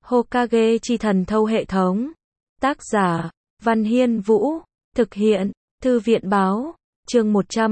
Hokage chi thần thâu hệ thống. Tác giả, Văn Hiên Vũ. Thực hiện, Thư viện báo. Chương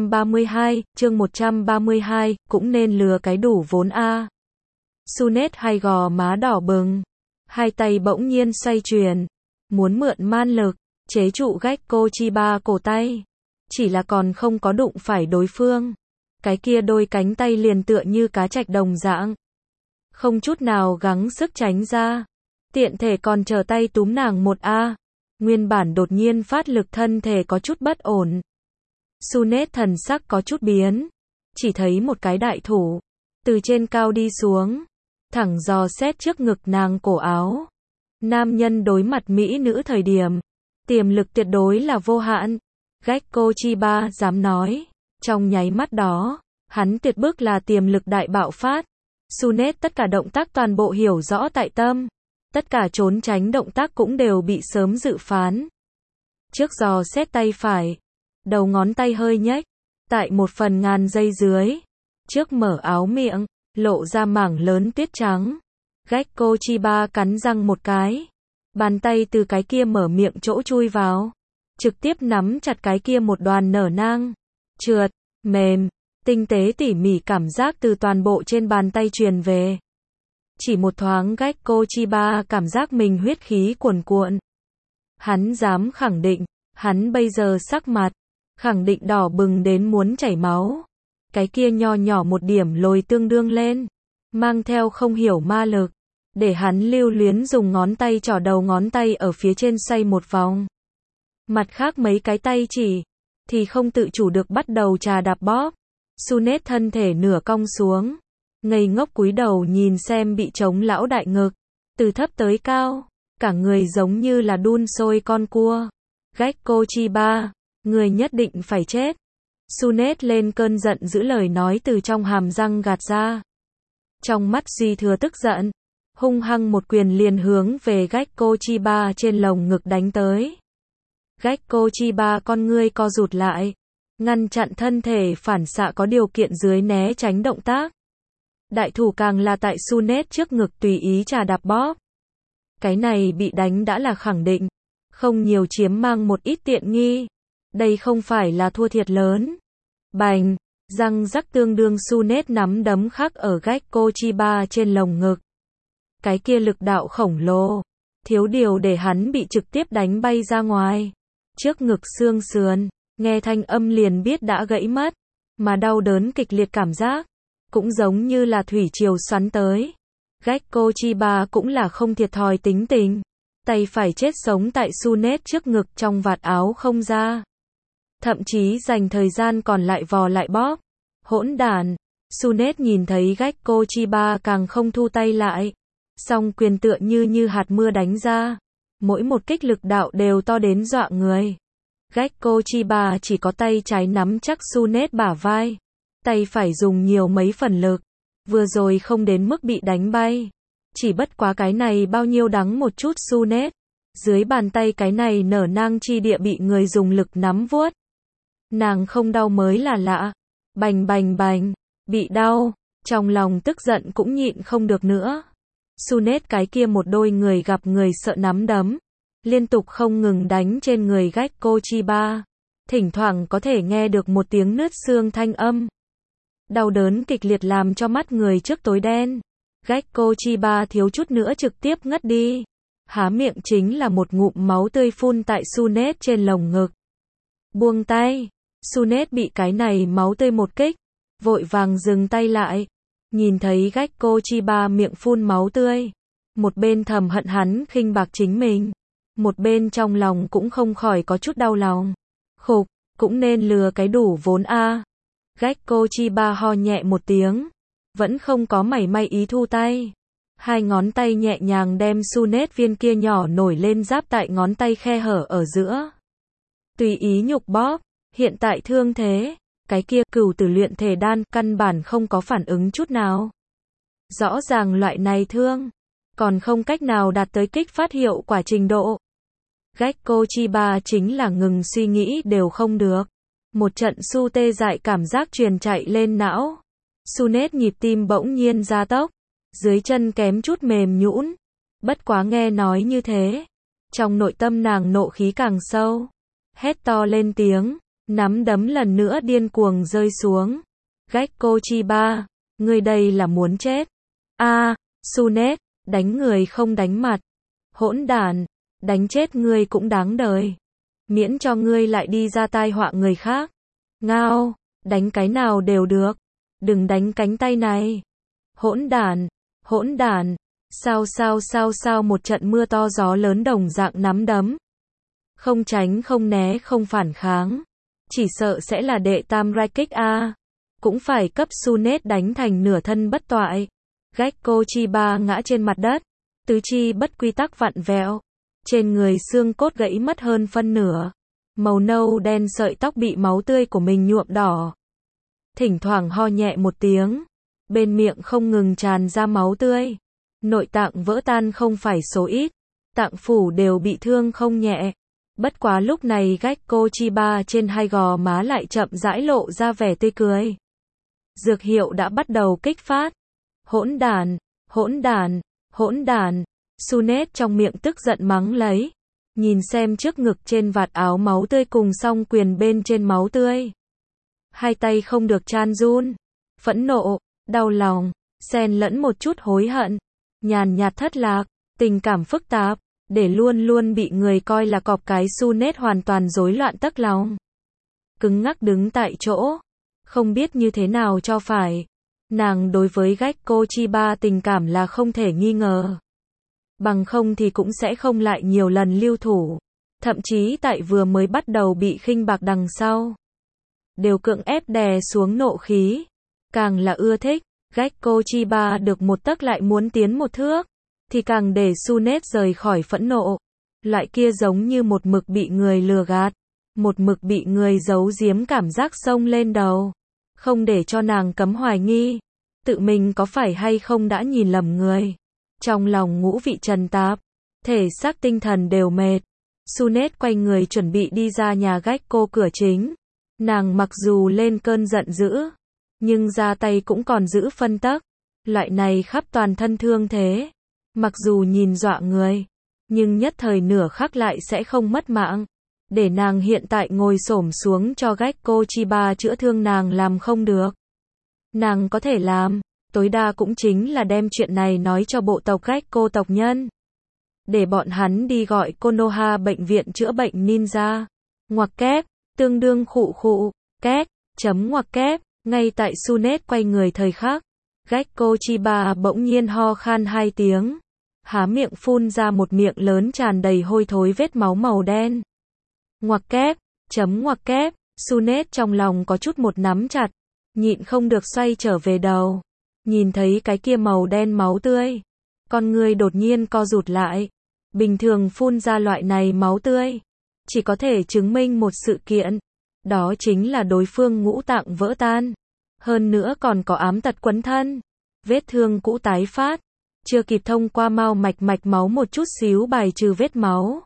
132, cũng nên lừa cái đủ vốn a. Sunet hai gò má đỏ bừng, hai tay bỗng nhiên xoay chuyển, muốn mượn man lực, chế trụ Gekko Chiba cổ tay. Chỉ là còn không có đụng phải đối phương. Cái kia đôi cánh tay liền tựa như cá trạch đồng dạng. Không chút nào gắng sức tránh ra. Tiện thể còn chờ tay túm nàng một a. Nguyên bản đột nhiên phát lực thân thể có chút bất ổn. Sunet thần sắc có chút biến. Chỉ thấy một cái đại thủ. Từ trên cao đi xuống. Thẳng dò xét trước ngực nàng cổ áo. Nam nhân đối mặt mỹ nữ thời điểm. Tiềm lực tuyệt đối là vô hạn. Gekko Chiba dám nói. Trong nháy mắt đó, hắn tuyệt bức là tiềm lực đại bạo phát. Sunet tất cả động tác toàn bộ hiểu rõ tại tâm. Tất cả trốn tránh động tác cũng đều bị sớm dự phán. Trước dò xét tay phải. Đầu ngón tay hơi nhếch. Tại 1/1000 giây dưới. Trước mở áo miệng. Lộ ra mảng lớn tuyết trắng. Gekko Chiba cắn răng một cái. Bàn tay từ cái kia mở miệng chỗ chui vào. Trực tiếp nắm chặt cái kia một đoàn nở nang. Trượt, mềm, tinh tế tỉ mỉ cảm giác từ toàn bộ trên bàn tay truyền về. Chỉ một thoáng Gekko Chiba cảm giác mình huyết khí cuồn cuộn. Hắn dám khẳng định, hắn bây giờ sắc mặt, khẳng định đỏ bừng đến muốn chảy máu. Cái kia nho nhỏ một điểm lồi tương đương lên, mang theo không hiểu ma lực, để hắn lưu luyến dùng ngón tay trỏ đầu ngón tay ở phía trên xoay một vòng. Mặt khác mấy cái tay chỉ, thì không tự chủ được bắt đầu trà đạp bóp. Sunet thân thể nửa cong xuống, ngây ngốc cúi đầu nhìn xem bị trống lão đại ngực, từ thấp tới cao, cả người giống như là đun sôi con cua. Gekko Chiba, người nhất định phải chết. Sunet lên cơn giận giữ lời nói từ trong hàm răng gạt ra. Trong mắt duy thừa tức giận, hung hăng một quyền liền hướng về Gekko Chiba trên lồng ngực đánh tới. Gekko Chiba con ngươi co rụt lại, ngăn chặn thân thể phản xạ có điều kiện dưới né tránh động tác. Đại thủ càng là tại Sunet trước ngực tùy ý trà đạp bóp. Cái này bị đánh đã là khẳng định, không nhiều chiếm mang một ít tiện nghi. Đây không phải là thua thiệt lớn. Bành, răng rắc tương đương Sunet nắm đấm khắc ở Gekko Chiba trên lồng ngực. Cái kia lực đạo khổng lồ, thiếu điều để hắn bị trực tiếp đánh bay ra ngoài. Trước ngực xương sườn, nghe thanh âm liền biết đã gãy mất, mà đau đớn kịch liệt cảm giác, cũng giống như là thủy triều xoắn tới. Gekko Chiba cũng là không thiệt thòi tính tình, tay phải chết sống tại Sunet trước ngực trong vạt áo không ra. Thậm chí dành thời gian còn lại vò lại bóp. Hỗn đản. Sunet nhìn thấy Gekko Chiba càng không thu tay lại. Song quyền tựa như hạt mưa đánh ra. Mỗi một kích lực đạo đều to đến dọa người. Gekko Chiba chỉ có tay trái nắm chắc Sunet bả vai. Tay phải dùng nhiều mấy phần lực. Vừa rồi không đến mức bị đánh bay. Chỉ bất quá cái này bao nhiêu đắng một chút Sunet. Dưới bàn tay cái này nở nang chi địa bị người dùng lực nắm vuốt. Nàng không đau mới là lạ. Bành bành bành. Bị đau. Trong lòng tức giận cũng nhịn không được nữa. Sunet cái kia một đôi người gặp người sợ nắm đấm. Liên tục không ngừng đánh trên người Gekko Chiba. Thỉnh thoảng có thể nghe được một tiếng nứt xương thanh âm. Đau đớn kịch liệt làm cho mắt người trước tối đen. Gekko Chiba thiếu chút nữa trực tiếp ngất đi. Há miệng chính là một ngụm máu tươi phun tại Sunet trên lồng ngực. Buông tay. Sunet bị cái này máu tươi một kích. Vội vàng dừng tay lại. Nhìn thấy Gekko Chiba miệng phun máu tươi. Một bên thầm hận hắn khinh bạc chính mình. Một bên trong lòng cũng không khỏi có chút đau lòng. Khục, cũng nên lừa cái đủ vốn a. Gekko Chiba ho nhẹ một tiếng. Vẫn không có mảy may ý thu tay. Hai ngón tay nhẹ nhàng đem Sunet viên kia nhỏ nổi lên giáp tại ngón tay khe hở ở giữa. Tùy ý nhục bóp. Hiện tại thương thế. Cái kia cửu tử luyện thể đan căn bản không có phản ứng chút nào. Rõ ràng loại này thương. Còn không cách nào đạt tới kích phát hiệu quả trình độ. Gekko Chiba chính là ngừng suy nghĩ đều không được. Một trận su tê dại cảm giác truyền chạy lên não. Sunet nhịp tim bỗng nhiên gia tốc. Dưới chân kém chút mềm nhũn. Bất quá nghe nói như thế, trong nội tâm nàng nộ khí càng sâu, hét to lên tiếng, nắm đấm lần nữa điên cuồng rơi xuống. Gekko Chiba, ngươi đây là muốn chết. Sunet, đánh người không đánh mặt. Hỗn đản, đánh chết ngươi cũng đáng đời. Miễn cho ngươi lại đi ra tai họa người khác. Ngao, đánh cái nào đều được. Đừng đánh cánh tay này. Hỗn đản, sao một trận mưa to gió lớn đồng dạng nắm đấm. Không tránh không né không phản kháng. Chỉ sợ sẽ là đệ tam rai kích A. Cũng phải cấp Sunet đánh thành nửa thân bất toại. Gekko Chiba ngã trên mặt đất. Tứ chi bất quy tắc vặn vẹo. Trên người xương cốt gãy mất hơn phân nửa. Màu nâu đen sợi tóc bị máu tươi của mình nhuộm đỏ. Thỉnh thoảng ho nhẹ một tiếng. Bên miệng không ngừng tràn ra máu tươi. Nội tạng vỡ tan không phải số ít. Tạng phủ đều bị thương không nhẹ. Bất quá lúc này Gekko Chiba trên hai gò má lại chậm rãi lộ ra vẻ tươi cười. Dược hiệu đã bắt đầu kích phát. Hỗn đản. Sunet trong miệng tức giận mắng lấy. Nhìn xem trước ngực trên vạt áo máu tươi cùng song quyền bên trên máu tươi. Hai tay không được chan run. Phẫn nộ, đau lòng, xen lẫn một chút hối hận. Nhàn nhạt thất lạc, tình cảm phức tạp. Để luôn luôn bị người coi là cọp cái Sunet hoàn toàn rối loạn tấc lòng. Cứng ngắc đứng tại chỗ. Không biết như thế nào cho phải. Nàng đối với Gekko Chiba tình cảm là không thể nghi ngờ. Bằng không thì cũng sẽ không lại nhiều lần lưu thủ. Thậm chí tại vừa mới bắt đầu bị khinh bạc đằng sau. Đều cưỡng ép đè xuống nộ khí. Càng là ưa thích, Gekko Chiba được một tấc lại muốn tiến một thước. Thì càng để Sunet rời khỏi phẫn nộ. Loại kia giống như một mực bị người lừa gạt. Một mực bị người giấu giếm cảm giác xông lên đầu. Không để cho nàng cấm hoài nghi. Tự mình có phải hay không đã nhìn lầm người. Trong lòng ngũ vị trần tạp. Thể xác tinh thần đều mệt. Sunet quay người chuẩn bị đi ra nhà Gekko cửa chính. Nàng mặc dù lên cơn giận dữ. Nhưng ra tay cũng còn giữ phân tấc. Loại này khắp toàn thân thương thế. Mặc dù nhìn dọa người. Nhưng nhất thời nửa khắc lại sẽ không mất mạng. Để nàng hiện tại ngồi xổm xuống cho Gekko Chiba chữa thương nàng làm không được. Nàng có thể làm, tối đa cũng chính là đem chuyện này nói cho bộ tộc Gekko tộc nhân. Để bọn hắn đi gọi Konoha bệnh viện chữa bệnh ninja. Ngoặc kép, tương đương khụ, két, chấm ngoặc kép, ngay tại Sunet quay người thời khắc. Gekko Chiba bỗng nhiên ho khan hai tiếng. Há miệng phun ra một miệng lớn tràn đầy hôi thối vết máu màu đen. Ngoặc kép, chấm ngoặc kép, Sunet trong lòng có chút một nắm chặt. Nhịn không được xoay trở về đầu. Nhìn thấy cái kia màu đen máu tươi. Con người đột nhiên co rụt lại. Bình thường phun ra loại này máu tươi. Chỉ có thể chứng minh một sự kiện. Đó chính là đối phương ngũ tạng vỡ tan. Hơn nữa còn có ám tật quấn thân. Vết thương cũ tái phát. Chưa kịp thông qua mao mạch máu một chút xíu bài trừ vết máu.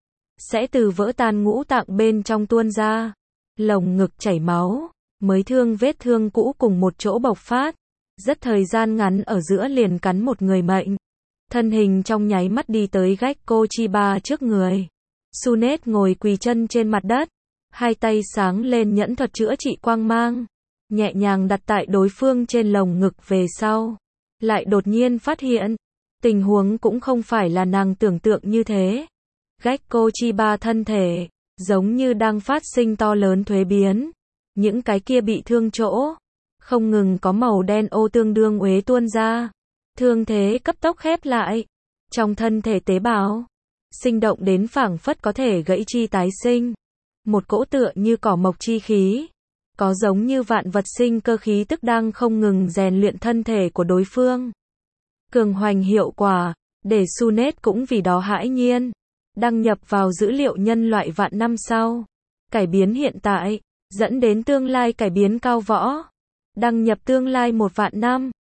Sẽ từ vỡ tan ngũ tạng bên trong tuôn ra. Lồng ngực chảy máu. Mới thương vết thương cũ cùng một chỗ bộc phát. Rất thời gian ngắn ở giữa liền cắn một người mệnh. Thân hình trong nháy mắt đi tới Gekko Chiba trước người. Sunet ngồi quỳ chân trên mặt đất. Hai tay sáng lên nhẫn thuật chữa trị quang mang. Nhẹ nhàng đặt tại đối phương trên lồng ngực về sau. Lại đột nhiên phát hiện. Tình huống cũng không phải là nàng tưởng tượng như thế. Gekko Chiba thân thể. Giống như đang phát sinh to lớn thuế biến. Những cái kia bị thương chỗ. Không ngừng có màu đen ô tương đương uế tuôn ra. Thương thế cấp tốc khép lại. Trong thân thể tế bào. Sinh động đến phảng phất có thể gãy chi tái sinh. Một cỗ tựa như cỏ mọc chi khí. Có giống như vạn vật sinh cơ khí tức đang không ngừng rèn luyện thân thể của đối phương. Cường hoành hiệu quả. Để Sunet cũng vì đó hãi nhiên. Đăng nhập vào dữ liệu nhân loại vạn năm sau. Cải biến hiện tại. Dẫn đến tương lai cải biến cao võ. Đăng nhập tương lai 1 vạn năm.